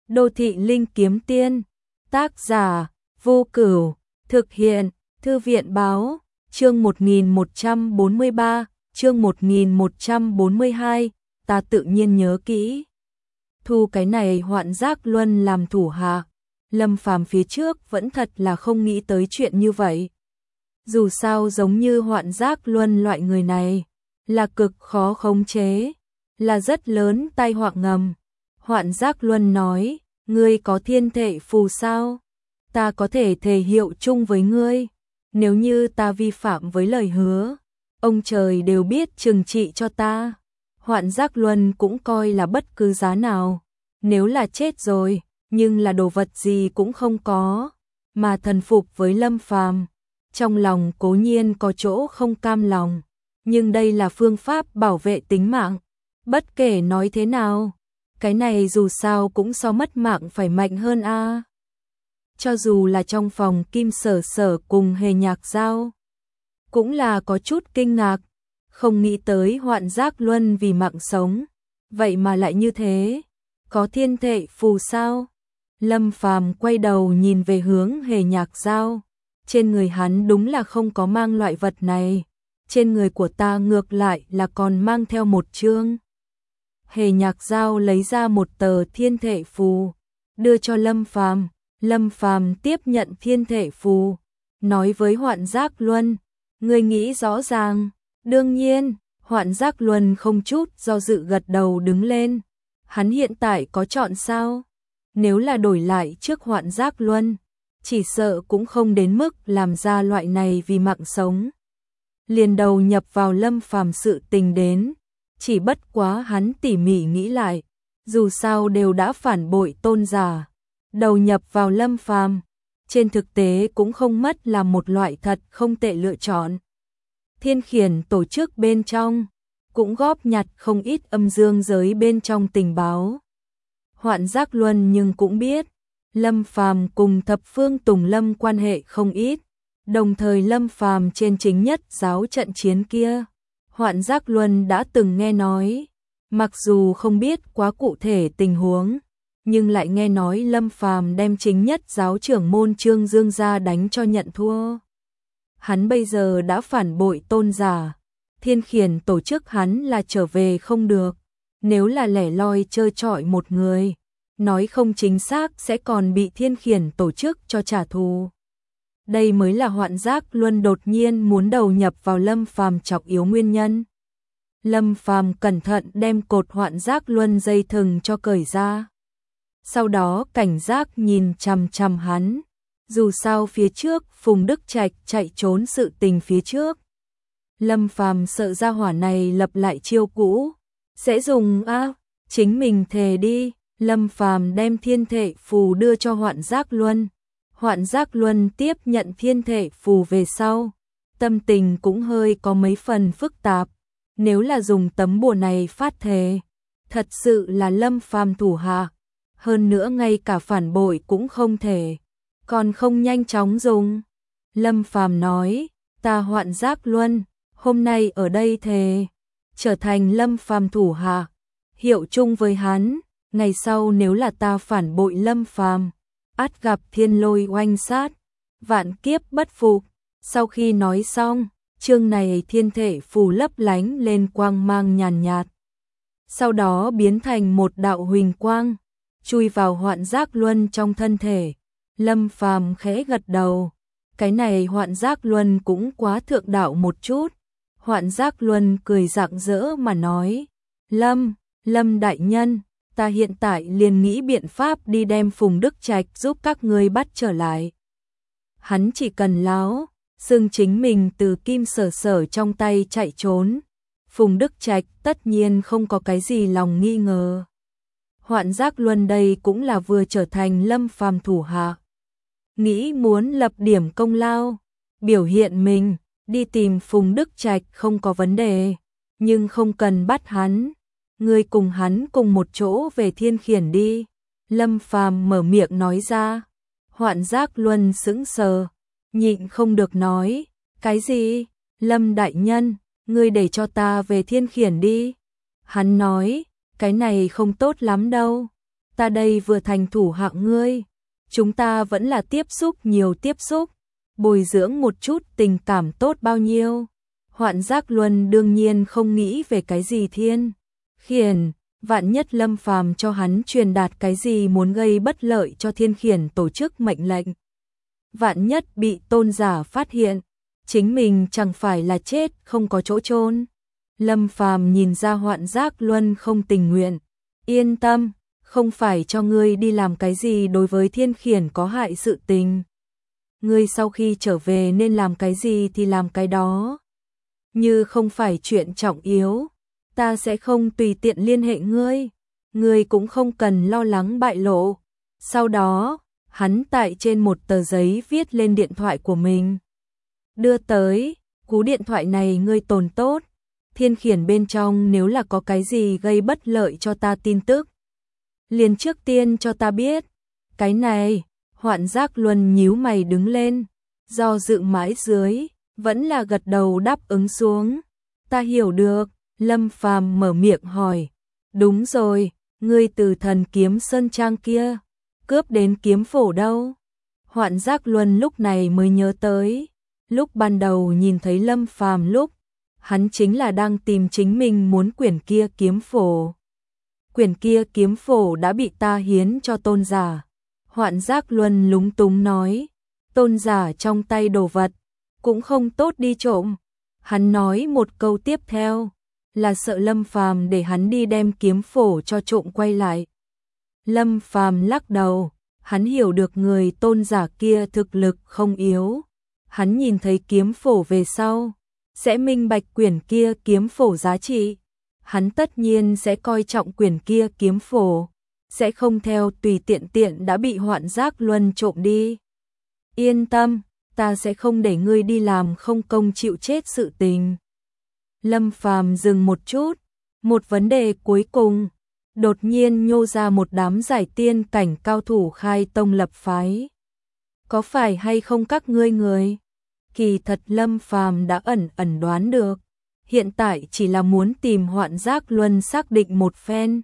Đô thị linh kiếm tiên, tác giả, Vô Cửu, thực hiện, Thư viện báo, chương 1143, chương 1142, ta tự nhiên nhớ kỹ. Thu cái này Hoạn Giác Luân làm thủ hạ, Lâm Phàm phía trước vẫn thật là không nghĩ tới chuyện như vậy. Dù sao giống như Hoạn Giác Luân loại người này, là cực khó khống chế, là rất lớn tai họa ngầm. Hoạn Giác Luân nói, ngươi có thiên thệ phù sao? Ta có thể thề hiệu chung với ngươi. Nếu như ta vi phạm với lời hứa, ông trời đều biết trừng trị cho ta. Hoạn Giác Luân cũng coi là bất cứ giá nào. Nếu là chết rồi, nhưng là đồ vật gì cũng không có, mà thần phục với Lâm Phàm. Trong lòng cố nhiên có chỗ không cam lòng, nhưng đây là phương pháp bảo vệ tính mạng. Bất kể nói thế nào, cái này dù sao cũng so mất mạng phải mạnh hơn a. Cho dù là trong phòng Kim Sở Sở cùng Hề Nhạc Giao, cũng là có chút kinh ngạc, không nghĩ tới Hoạn Giác Luân vì mạng sống, vậy mà lại như thế. Có thiên thệ phù sao? Lâm Phàm quay đầu nhìn về hướng Hề Nhạc Giao, trên người hắn đúng là không có mang loại vật này, trên người của ta ngược lại là còn mang theo một chương. Hề Nhạc Giao lấy ra một tờ thiên thệ phù, đưa cho Lâm Phàm. Lâm Phàm tiếp nhận thiên thệ phù, nói với Hoạn Giác Luân, ngươi nghĩ rõ ràng. Đương nhiên, Hoạn Giác Luân không chút do dự gật đầu đứng lên. Hắn hiện tại có chọn sao? Nếu là đổi lại trước Hoạn Giác Luân, chỉ sợ cũng không đến mức làm ra loại này vì mạng sống. Liền đầu nhập vào Lâm Phàm sự tình đến, chỉ bất quá hắn tỉ mỉ nghĩ lại, dù sao đều đã phản bội tôn giả, đầu nhập vào Lâm Phàm, trên thực tế cũng không mất là một loại thật không tệ lựa chọn. Thiên Khiển tổ chức bên trong cũng góp nhặt không ít âm dương giới bên trong tình báo. Hoạn Giác Luân nhưng cũng biết, Lâm Phàm cùng Thập Phương Tùng Lâm quan hệ không ít, đồng thời Lâm Phàm trên chính nhất giáo trận chiến kia, Hoạn Giác Luân đã từng nghe nói, mặc dù không biết quá cụ thể tình huống, nhưng lại nghe nói Lâm Phàm đem chính nhất giáo trưởng môn Trương Dương ra đánh cho nhận thua. Hắn bây giờ đã phản bội tôn giả, Thiên Khiển tổ chức hắn là trở về không được, nếu là lẻ loi chơi trọi một người, nói không chính xác sẽ còn bị Thiên Khiển tổ chức cho trả thù. Đây mới là Hoạn Giác Luân đột nhiên muốn đầu nhập vào Lâm Phàm chọc yếu nguyên nhân. Lâm Phàm cẩn thận đem cột Hoạn Giác Luân dây thừng cho cởi ra. Sau đó cảnh giác nhìn chằm chằm hắn, dù sao phía trước Phùng Đức Trạch chạy trốn sự tình phía trước. Lâm Phàm sợ gia hỏa này lập lại chiêu cũ, sẽ dùng chính mình thề đi. Lâm Phàm đem thiên thệ phù đưa cho Hoạn Giác Luân. Hoạn Giác Luân tiếp nhận thiên thệ phù về sau, tâm tình cũng hơi có mấy phần phức tạp. Nếu là dùng tấm bùa này phát thề, thật sự là Lâm Phàm thủ hạ, hơn nữa ngay cả phản bội cũng không thể, còn không nhanh chóng dùng. Lâm Phàm nói, ta Hoạn Giác Luân, hôm nay ở đây thề, trở thành Lâm Phàm thủ hạ, hiệu chung với hắn, ngày sau nếu là ta phản bội Lâm Phàm, ắt gặp thiên lôi oanh sát, vạn kiếp bất phục. Sau khi nói xong, chương này thiên thể phù lấp lánh lên quang mang nhàn nhạt, sau đó biến thành một đạo huỳnh quang, chui vào Hoạn Giác Luân trong thân thể. Lâm Phàm khẽ gật đầu, cái này Hoạn Giác Luân cũng quá thượng đạo một chút. Hoạn Giác Luân cười rạng rỡ mà nói, Lâm đại nhân, ta hiện tại liền nghĩ biện pháp đi đem Phùng Đức Trạch giúp các ngươi bắt trở lại. Hắn chỉ cần láo, xưng chính mình từ Kim Sở Sở trong tay chạy trốn, Phùng Đức Trạch tất nhiên không có cái gì lòng nghi ngờ. Hoạn Giác Luân đây cũng là vừa trở thành Lâm Phàm thủ hạ, nghĩ muốn lập điểm công lao, biểu hiện mình, đi tìm Phùng Đức Trạch không có vấn đề, nhưng không cần bắt hắn. Ngươi cùng hắn cùng một chỗ về Thiên Khiển đi. Lâm Phàm mở miệng nói ra. Hoạn Giác Luân sững sờ, nhịn không được nói, cái gì? Lâm đại nhân, ngươi để cho ta về Thiên Khiển đi. Hắn nói, cái này không tốt lắm đâu. ta đây vừa thành thủ hạ ngươi, chúng ta vẫn là tiếp xúc, bồi dưỡng một chút tình cảm tốt bao nhiêu. Hoạn Giác Luân đương nhiên không nghĩ về cái gì thiên khiển, vạn nhất Lâm Phàm cho hắn truyền đạt cái gì muốn gây bất lợi cho thiên khiển tổ chức mệnh lệnh. Vạn nhất bị tôn giả phát hiện, chính mình chẳng phải là chết không có chỗ chôn. Lâm Phàm nhìn ra Hoạn Giác Luân không tình nguyện, yên tâm, không phải cho ngươi đi làm cái gì đối với thiên khiển có hại sự tình. Ngươi sau khi trở về nên làm cái gì thì làm cái đó. Như không phải chuyện trọng yếu, ta sẽ không tùy tiện liên hệ ngươi cũng không cần lo lắng bại lộ. Sau đó, hắn tại trên một tờ giấy viết lên điện thoại của mình. Đưa tới, cú điện thoại này ngươi tồn tốt, thiên khiển bên trong nếu là có cái gì gây bất lợi cho ta tin tức, liền trước tiên cho ta biết. Cái này, Hoạn Giác Luân nhíu mày đứng lên, do dự mãi dưới, vẫn là gật đầu đáp ứng xuống. Ta hiểu được, Lâm Phàm mở miệng hỏi. Đúng rồi, ngươi từ Thần Kiếm Sơn Trang kia, cướp đến kiếm phổ đâu? Hoạn Giác Luân lúc này mới nhớ tới, lúc ban đầu nhìn thấy Lâm Phàm lúc, hắn chính là đang tìm chính mình muốn quyển kia kiếm phổ. Quyển kia kiếm phổ đã bị ta hiến cho tôn giả. Hoạn Giác Luân lúng túng nói, tôn giả trong tay đồ vật, cũng không tốt đi trộm. Hắn nói một câu tiếp theo, là sợ Lâm Phàm để hắn đi đem kiếm phổ cho trộm quay lại. Lâm Phàm lắc đầu, hắn hiểu được người tôn giả kia thực lực không yếu. Hắn nhìn thấy kiếm phổ về sau, sẽ minh bạch quyển kia kiếm phổ giá trị. Hắn tất nhiên sẽ coi trọng quyển kia kiếm phổ, sẽ không theo tùy tiện đã bị Hoạn Giác Luân trộm đi. Yên tâm, ta sẽ không để ngươi đi làm không công chịu chết sự tình. Lâm Phàm dừng một chút, một vấn đề cuối cùng, đột nhiên nhô ra một đám giải tiên cảnh cao thủ khai tông lập phái. Có phải hay không các ngươi người? Kỳ thật Lâm Phàm đã ẩn đoán được, hiện tại chỉ là muốn tìm Hoạn Giác Luân xác định một phen.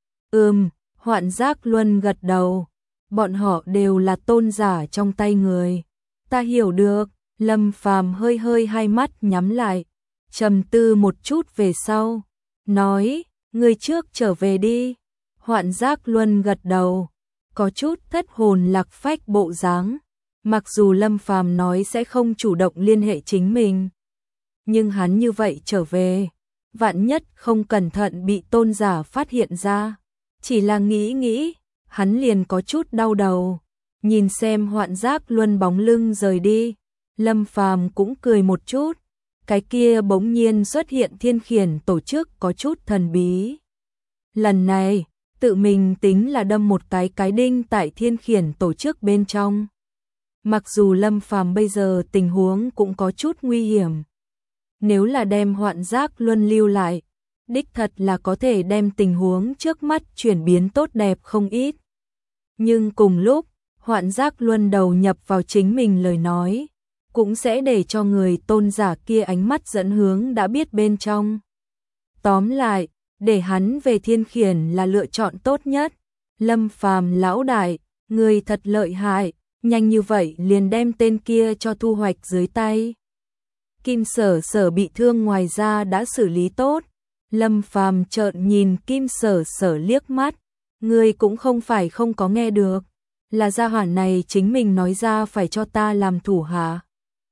Hoạn Giác Luân gật đầu, bọn họ đều là tôn giả trong tay người. Ta hiểu được. Lâm Phàm hơi hai mắt nhắm lại, trầm tư một chút về sau, nói, ngươi trước trở về đi. Hoạn Giác Luân gật đầu, có chút thất hồn lạc phách bộ dáng. Mặc dù Lâm Phàm nói sẽ không chủ động liên hệ chính mình, nhưng hắn như vậy trở về, vạn nhất không cẩn thận bị tôn giả phát hiện ra. Chỉ là nghĩ, hắn liền có chút đau đầu. Nhìn xem Hoạn Giác Luân bóng lưng rời đi, Lâm Phàm cũng cười một chút. Cái kia bỗng nhiên xuất hiện thiên khiển tổ chức có chút thần bí. Lần này, tự mình tính là đâm một cái đinh tại thiên khiển tổ chức bên trong. Mặc dù Lâm Phàm bây giờ tình huống cũng có chút nguy hiểm. Nếu là đem Hoạn Giác Luân lưu lại, đích thật là có thể đem tình huống trước mắt chuyển biến tốt đẹp không ít. Nhưng cùng lúc, Hoạn Giác Luân đầu nhập vào chính mình lời nói, cũng sẽ để cho người tôn giả kia ánh mắt dẫn hướng đã biết bên trong. Tóm lại, để hắn về thiên khiển là lựa chọn tốt nhất. Lâm Phàm lão đại, người thật lợi hại, nhanh như vậy liền đem tên kia cho thu hoạch dưới tay. Kim Sở bị thương ngoài ra đã xử lý tốt. Lâm Phàm trợn nhìn Kim Sở liếc mắt, người cũng không phải không có nghe được, là gia hỏa này chính mình nói ra phải cho ta làm thủ hạ.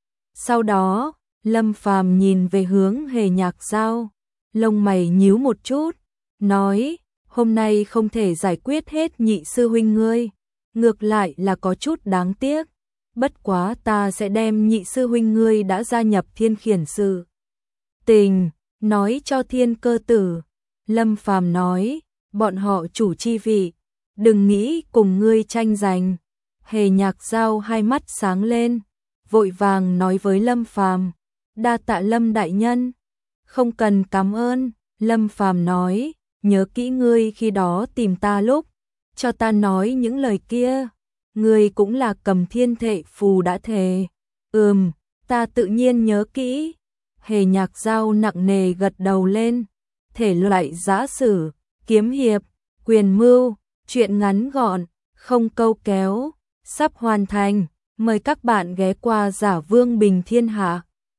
Sau đó, Lâm Phàm nhìn về hướng Hề Nhạc Giao, lông mày nhíu một chút, nói, hôm nay không thể giải quyết hết nhị sư huynh ngươi, ngược lại là có chút đáng tiếc, bất quá ta sẽ đem nhị sư huynh ngươi đã gia nhập thiên khiển sự tình, nói cho Thiên Cơ Tử. Lâm Phàm nói, bọn họ chủ chi vị, đừng nghĩ cùng ngươi tranh giành. Hề Nhạc Giao hai mắt sáng lên, vội vàng nói với Lâm Phàm, đa tạ Lâm đại nhân. Không cần cảm ơn. Lâm Phàm nói, nhớ kỹ ngươi khi đó tìm ta lúc, cho ta nói những lời kia, ngươi cũng là cầm thiên thệ phù đã thề. Ta tự nhiên nhớ kỹ. Hề Nhạc Giao nặng nề gật đầu lên, thể loại giã sử, kiếm hiệp, quyền mưu, Chuyện ngắn gọn, không câu kéo, sắp hoàn thành. Mời các bạn ghé qua Giả Vương Bình Thiên Hạ.